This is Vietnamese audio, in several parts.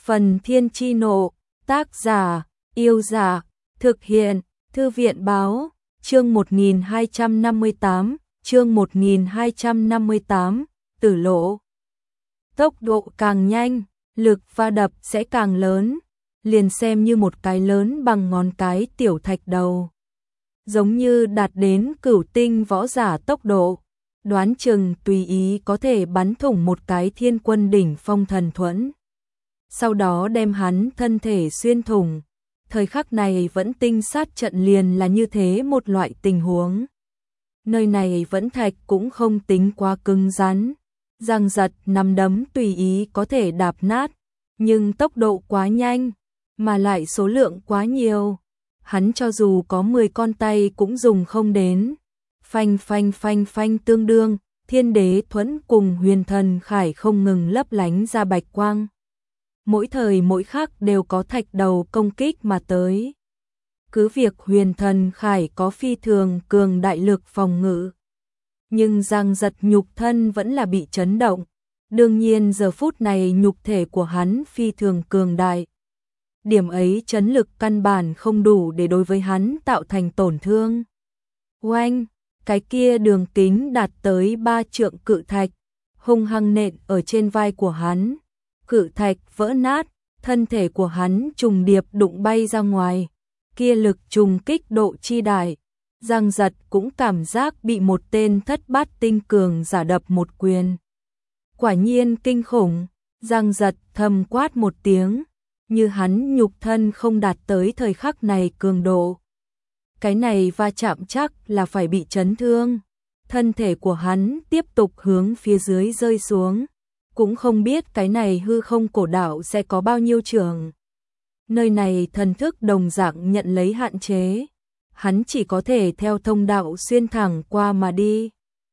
Phần Thiên Chi Nộ, tác giả, Yêu Giả, thực hiện, Thư viện Báo, chương 1258, Tử Lộ. Tốc độ càng nhanh, lực va đập sẽ càng lớn, liền xem như một cái lớn bằng ngón cái tiểu thạch đầu. Giống như đạt đến cửu tinh võ giả tốc độ, đoán chừng tùy ý có thể bắn thủng một cái thiên quân đỉnh phong thần thuẫn. Sau đó đem hắn thân thể xuyên thủng. Thời khắc này vẫn tinh sát trận liền là như thế một loại tình huống. Nơi này vẫn thạch cũng không tính quá cứng rắn, giằng giật nắm đấm tùy ý có thể đạp nát, nhưng tốc độ quá nhanh, mà lại số lượng quá nhiều. Hắn cho dù có 10 con tay cũng dùng không đến. Phanh phanh phanh phanh tương đương, Thiên Đế Thuẫn cùng Huyền Thần Khải không ngừng lấp lánh ra bạch quang. Mỗi thời mỗi khắc đều có thạch đầu công kích mà tới. Cứ việc Huyền Thần Khải có phi thường cường đại lực phòng ngự, nhưng giằng giật nhục thân vẫn là bị chấn động. Đương nhiên giờ phút này nhục thể của hắn phi thường cường đại. Điểm ấy chấn lực căn bản không đủ để đối với hắn tạo thành tổn thương. Oanh, cái kia đường kính đạt tới 3 trượng cự thạch, hung hăng nện ở trên vai của hắn. Cự thạch vỡ nát, thân thể của hắn trùng điệp đụng bay ra ngoài. Kia lực trùng kích độ chi đại, giằng giật cũng cảm giác bị một tên thất bát tinh cường giả đập một quyền. Quả nhiên kinh khủng, giằng giật thầm quát một tiếng, như hắn nhục thân không đạt tới thời khắc này cường độ. Cái này va chạm chắc là phải bị chấn thương. Thân thể của hắn tiếp tục hướng phía dưới rơi xuống. Cũng không biết cái này hư không cổ đạo sẽ có bao nhiêu trường. Nơi này thần thức đồng dạng nhận lấy hạn chế. Hắn chỉ có thể theo thông đạo xuyên thẳng qua mà đi.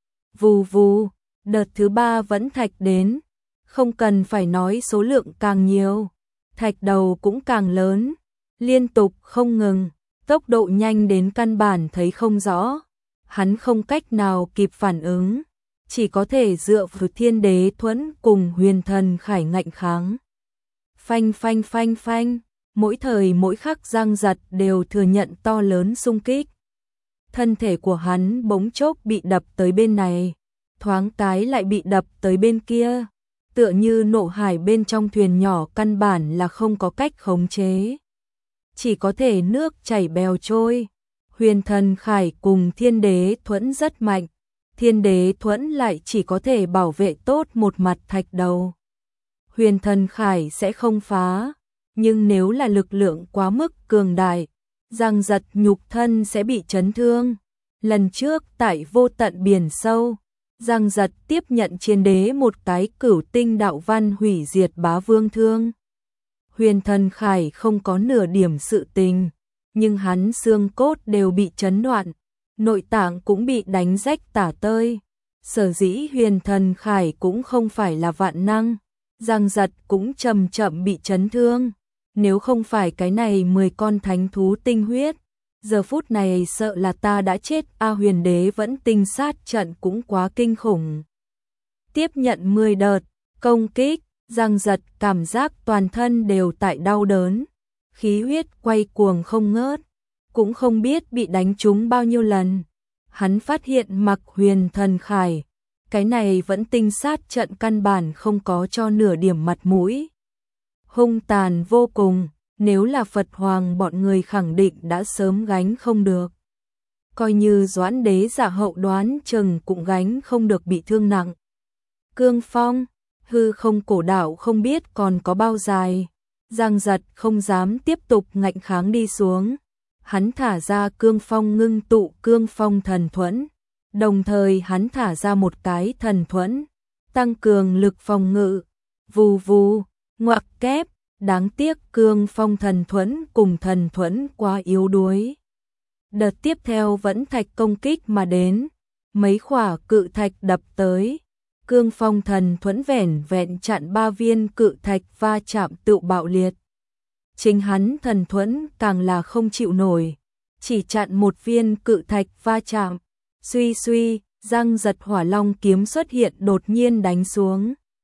Vù vù, đợt thứ 3 vẫn thạch đến. Không cần phải nói số lượng càng nhiều, thạch đầu cũng càng lớn, liên tục không ngừng, tốc độ nhanh đến căn bản thấy không rõ. Hắn không cách nào kịp phản ứng, chỉ có thể dựa vào Thiên Đế Thuẫn cùng Huyền Thần Khải ngạnh kháng. Phanh phanh phanh phanh, mỗi thời mỗi khắc giằng giật đều thừa nhận to lớn xung kích. Thân thể của hắn bỗng chốc bị đập tới bên này, thoáng cái lại bị đập tới bên kia, tựa như nộ hải bên trong thuyền nhỏ căn bản là không có cách khống chế. Chỉ có thể nước chảy bèo trôi. Huyền Thần Khải cùng Thiên Đế Thuẫn rất mạnh, Thiên Đế Thuẫn lại chỉ có thể bảo vệ tốt một mặt thạch đầu. Huyền Thần Khải sẽ không phá, nhưng nếu là lực lượng quá mức cường đại, giằng giật nhục thân sẽ bị chấn thương. Lần trước tại Vô Tận Biển Sâu, giằng giật tiếp nhận chiến đế một cái cửu tinh đạo văn hủy diệt bá vương thương. Huyền Thần Khải không có nửa điểm sự tình, nhưng hắn xương cốt đều bị chấn đoạn, nội tạng cũng bị đánh rách tả tơi. Sở dĩ Huyền Thần Khải cũng không phải là vạn năng, giằng giật cũng chậm chậm bị chấn thương. Nếu không phải cái này 10 con thánh thú tinh huyết, giờ phút này sợ là ta đã chết. Huyền Đế vẫn tinh sát trận cũng quá kinh khủng. Tiếp nhận 10 đợt công kích, giằng giật cảm giác toàn thân đều tại đau đớn, khí huyết quay cuồng không ngớt, cũng không biết bị đánh trúng bao nhiêu lần. Hắn phát hiện mặc Huyền Thần Khải, cái này vẫn tinh sát trận căn bản không có cho nửa điểm mặt mũi. Hung tàn vô cùng, nếu là Phật Hoàng bọn người khẳng định đã sớm gánh không được. Coi như Doãn Đế giả hậu đoán chừng cũng gánh không được bị thương nặng. Cương phong, hư không cổ đạo không biết còn có bao dài. Giằng giật không dám tiếp tục ngạnh kháng đi xuống. Hắn thả ra cương phong ngưng tụ cương phong thần thuẫn. Đồng thời hắn thả ra một cái thần thuẫn, tăng cường lực phòng ngự. Vù vù, ngoặc kép, đáng tiếc cương phong thần thuẫn cùng thần thuẫn quá yếu đuối. Đợt tiếp theo vẫn thạch công kích mà đến, mấy khỏa cự thạch đập tới. Cương phong thần thuẫn vẻn vẹn chặn 3 viên cự thạch va chạm tự bạo liệt. Chính hắn thần thuẫn càng là không chịu nổi, chỉ chặn 1 viên cự thạch va chạm. Suy suy, giằng giật hỏa long kiếm xuất hiện đột nhiên đánh xuống.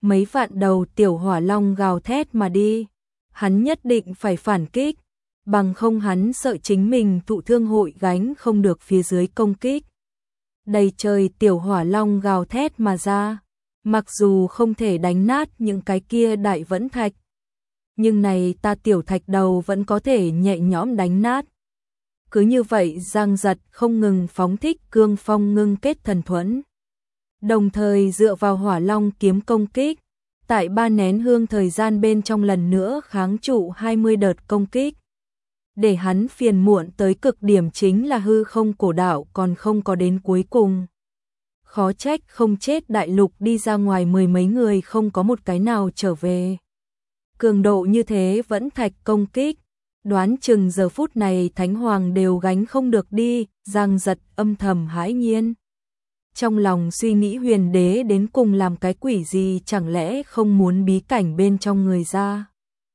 mấy vạn đầu tiểu hỏa long gào thét mà đi. Hắn nhất định phải phản kích, bằng không hắn sợ chính mình thụ thương hội gánh không được phía dưới công kích. Đầy trời tiểu hỏa long gào thét mà ra, mặc dù không thể đánh nát những cái kia đại vẫn thạch, nhưng này ta tiểu thạch đầu vẫn có thể nhẹ nhõm đánh nát. Cứ như vậy Giang Giật không ngừng phóng thích cương phong ngưng kết thần thuẫn, đồng thời dựa vào hỏa long kiếm công kích, tại 3 nén hương thời gian bên trong lần nữa kháng trụ 20 đợt công kích. Để hắn phiền muộn tới cực điểm chính là hư không cổ đạo còn không có đến cuối cùng. Khó trách không chết đại lục đi ra ngoài 10 mấy người không có một cái nào trở về. Cường độ như thế vẫn thạch công kích, đoán chừng giờ phút này Thánh Hoàng đều gánh không được đi. Giang Giật âm thầm hãi nhiên. Trong lòng suy nghĩ huyền đế đến cùng làm cái quỷ gì, chẳng lẽ không muốn bí cảnh bên trong người ra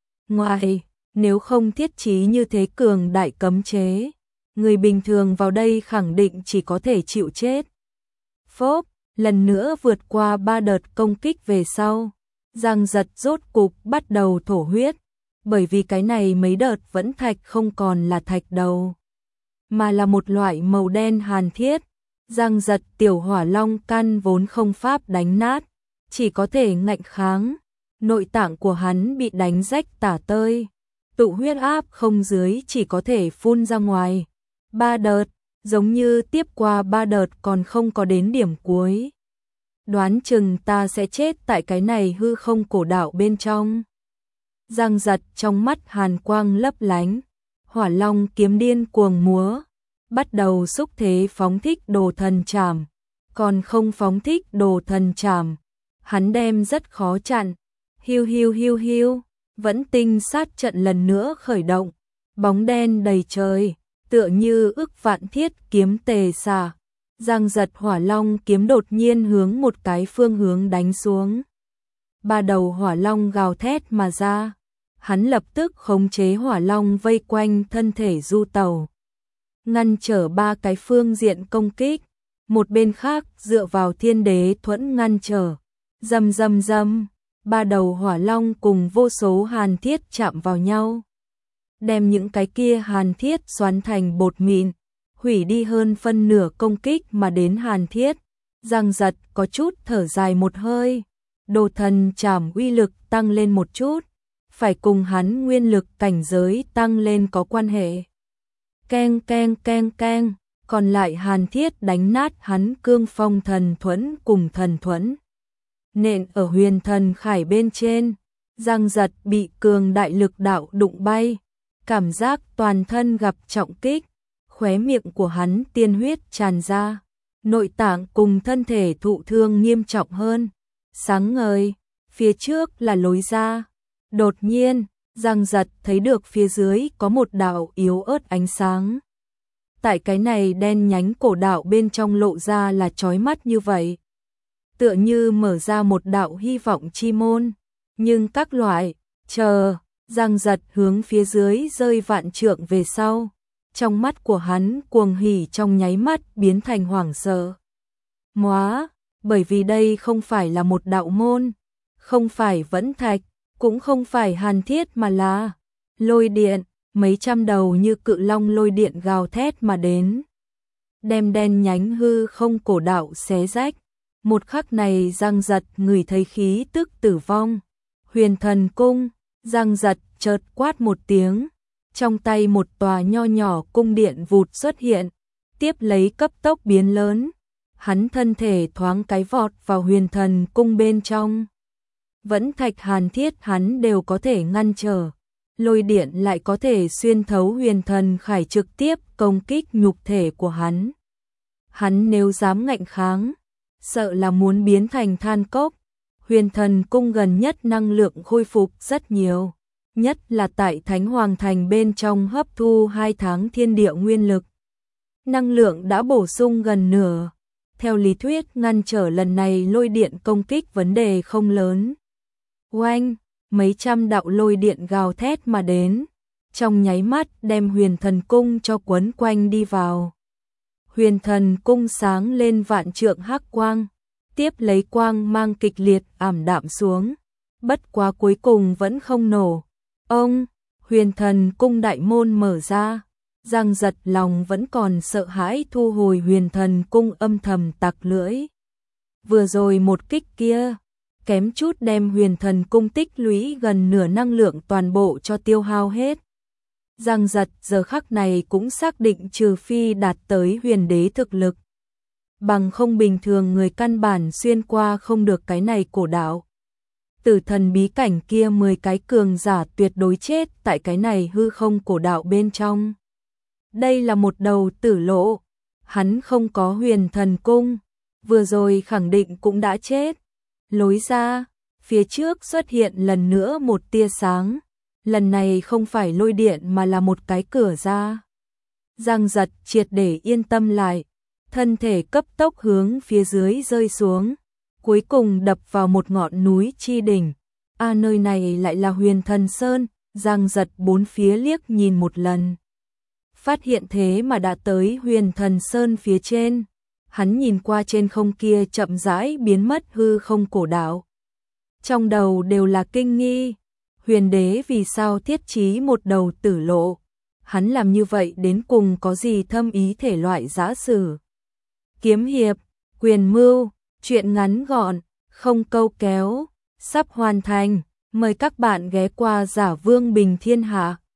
ngoài, nếu không thiết trí như thế cường đại cấm chế, người bình thường vào đây khẳng định chỉ có thể chịu chết. Phốp, lần nữa vượt qua 3 đợt công kích về sau, Giang Giật rốt cục bắt đầu thổ huyết, bởi vì cái này mấy đợt vẫn thạch không còn là thạch đầu, mà là một loại màu đen hàn thiết. Giang Giật tiểu hỏa long căn vốn không pháp đánh nát, chỉ có thể ngạnh kháng, nội tạng của hắn bị đánh rách tả tơi, tụ huyết áp không dưới chỉ có thể phun ra ngoài. 3 đợt, giống như tiếp qua 3 đợt còn không có đến điểm cuối. Đoán chừng ta sẽ chết tại cái này hư không cổ đạo bên trong. Giang Giật trong mắt hàn quang lấp lánh, hỏa long kiếm điên cuồng múa, bắt đầu xúc thế phóng thích đồ thần trảm, còn không phóng thích đồ thần trảm, hắn đem rất khó chặn. Hiu hiu hiu hiu, vẫn tinh sát trận lần nữa khởi động, bóng đen đầy trời, tựa như ức vạn thiết kiếm tề xả. Giang Giật hỏa long kiếm đột nhiên hướng một cái phương hướng đánh xuống. 3 đầu hỏa long gào thét mà ra, hắn lập tức khống chế hỏa long vây quanh thân thể du tàu, ngăn trở 3 cái phương diện công kích, một bên khác dựa vào thiên đế thuẫn ngăn trở. Rầm rầm rầm, 3 đầu hỏa long cùng vô số hàn thiết chạm vào nhau, đem những cái kia hàn thiết xoắn thành bột mịn, hủy đi hơn phân nửa công kích mà đến hàn thiết. Giang Giật có chút thở dài một hơi, đồ thần trảm uy lực tăng lên một chút, phải cùng hắn nguyên lực cảnh giới tăng lên có quan hệ. Keng keng keng keng, còn lại hàn thiết đánh nát hắn cương phong thần thuẫn cùng thần thuẫn, nện ở huyền thần khải bên trên. Giang Giật bị cường đại lực đạo đụng bay, cảm giác toàn thân gặp trọng kích, khóe miệng của hắn tiên huyết tràn ra, nội tạng cùng thân thể thụ thương nghiêm trọng hơn. Sáng ngời, phía trước là lối ra. Đột nhiên, Giang Giật thấy được phía dưới có một đạo yếu ớt ánh sáng. Tại cái này đen nhánh cổ đạo bên trong lộ ra là chói mắt như vậy, tựa như mở ra một đạo hy vọng chi môn. Nhưng các loại, Giang Giật hướng phía dưới rơi vạn trượng về sau, trong mắt của hắn cuồng hỉ trong nháy mắt biến thành hoảng sợ. Móa, bởi vì đây không phải là một đạo môn, không phải vẫn thạch, cũng không phải hàn thiết mà là lôi điện. Mấy trăm đầu như cự long lôi điện gào thét mà đến, đem đen nhánh hư không cổ đạo xé rách. Một khắc này Giang Giật ngửi thấy khí tức tử vong. Huyền thần cung. Giang Giật chợt quát một tiếng, trong tay một tòa nho nhỏ cung điện vụt xuất hiện, tiếp lấy cấp tốc biến lớn. Hắn thân thể thoáng cái vọt vào huyền thần cung bên trong. Vẫn thạch hàn thiết hắn đều có thể ngăn trở, lôi điện lại có thể xuyên thấu huyền thần khải trực tiếp công kích nhục thể của hắn. Hắn nếu dám ngạnh kháng, sợ là muốn biến thành than cốc. Huyền thần cung gần nhất năng lượng khôi phục rất nhiều, nhất là tại Thánh Hoàng Thành bên trong hấp thu 2 tháng thiên địa nguyên lực. Năng lượng đã bổ sung gần nửa, theo lý thuyết ngăn trở lần này lôi điện công kích vấn đề không lớn. Oanh, mấy trăm đạo lôi điện gào thét mà đến, trong nháy mắt đem huyền thần cung cho quấn quanh đi vào. Huyền thần cung sáng lên vạn trượng hắc quang, Tiếp lấy quang mang kịch liệt ảm đạm xuống, bất quá cuối cùng vẫn không nổ. Ông, Huyền Thần Cung đại môn mở ra, Giang Giật lòng vẫn còn sợ hãi thu hồi Huyền Thần Cung, âm thầm tặc lưỡi. Vừa rồi một kích kia, kém chút đem Huyền Thần Cung tích lũy gần nửa năng lượng toàn bộ cho tiêu hao hết. Giang Giật giờ khắc này cũng xác định trừ phi đạt tới huyền đế thực lực, bằng không bình thường người căn bản xuyên qua không được cái này cổ đạo. Tử thần bí cảnh kia 10 cái cường giả tuyệt đối chết tại cái này hư không cổ đạo bên trong. Đây là một đầu tử lộ, hắn không có Huyền Thần Cung, vừa rồi khẳng định cũng đã chết. Lối ra, phía trước xuất hiện lần nữa một tia sáng, lần này không phải lôi điện mà là một cái cửa ra. Giang Giật triệt để yên tâm lại, thân thể cấp tốc hướng phía dưới rơi xuống, cuối cùng đập vào một ngọn núi chi đỉnh. Nơi này lại là Huyền Thần Sơn. Giang Giật bốn phía liếc nhìn một lần, phát hiện thế mà đã tới Huyền Thần Sơn phía trên. Hắn nhìn qua trên không kia chậm rãi biến mất hư không cổ đạo, trong đầu đều là kinh nghi. Huyền đế vì sao thiết trí một đầu tử lộ? Hắn làm như vậy đến cùng có gì thâm ý thể loại giả sử? Kiếm hiệp, quyền mưu, chuyện ngắn gọn, không câu kéo, sắp hoàn thành. Mời các bạn ghé qua Giả Vương Bình Thiên Hạ.